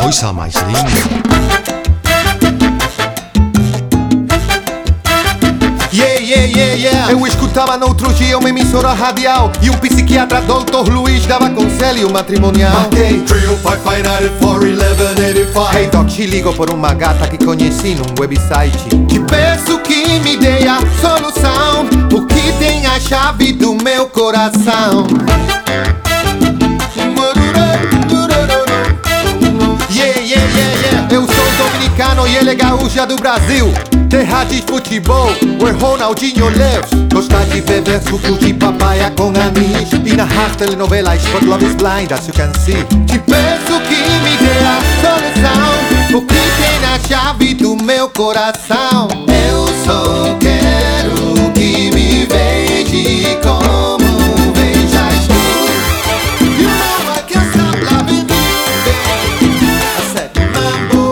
coisa mais linda. Eu escutava no outro dia uma emissora radial e um psiquiatra, Dr. Luiz, dava conselho matrimonial. Marquei 305-594-1185. Hey Doc, te ligo por uma gata que conheci num website. Te peço que me dê a solução, porque tem a chave do meu coração. Eu sou dominicano e ele é gaúcha do Brasil, terra de futebol, where Ronaldinho lives. Gosta de beber suco de papaya com anis e narrar telenovelas por Love is Blind, as you can see. Te peço que me dê a solução, porque tem a chave do meu coração. Eu só quero que me veja como vejas tu. You know I can't stop loving you, baby. I said mambo.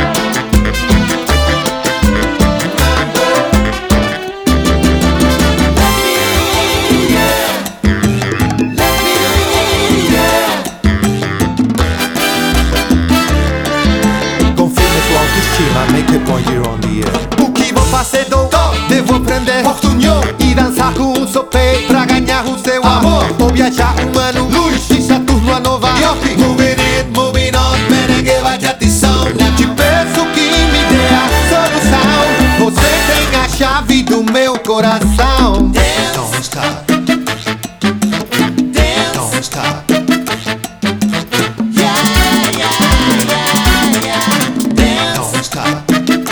Make it point here on the air. O que vou fazer, doutor? Devo aprender portunhol e dançar com um sopé pra ganhar o seu amor. Ou viajar um ano, luz de Saturno a Nova York. Moving in, moving on, merengue, bachata e sauna. Te peço que me dê a solução, você tem a chave do meu coração. Don't stop. Don't stop. Don't stop.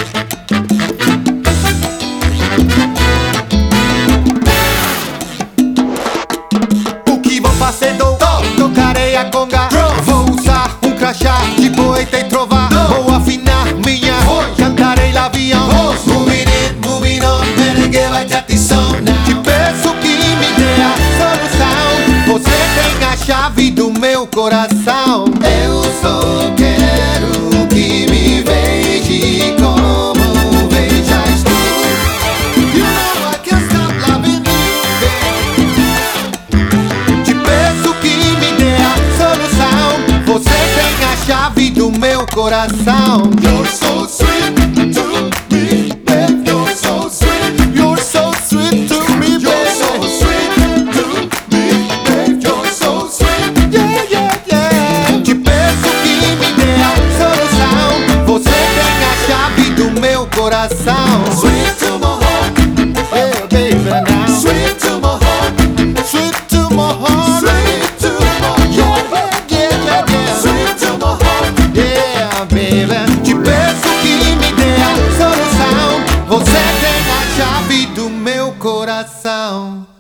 O que vou fazer, doutor? Tocarei a conga. Vou usar um crachá de poeta e trovar. Vou afinar minha voz, cantarei l'avião. Moving in, moving on, merengue, bachata e sauna. Te peço que me dê a solução, você tem a chave do meu coração. Eu só quero que me veja como vejas tu. You know I can't stop loving you, baby. Te peço que me dê a solução, você tem a chave do meu coração. You're so sweet to me, babe. You're so sweet. You're so sweet to me, You're so baby. sweet to me, babe. You're so sweet. Yeah, yeah, yeah. Te peço que me dê a solução, você tem a chave do meu coração. Sweet to my heart. Yeah, baby, now. Sweet to my heart. Sweet to my heart. Sweet to my Yeah, heart. yeah, yeah, yeah. Sweet to my heart. Yeah, baby. Te peço que me dê a solução, você tem a chave do meu coração.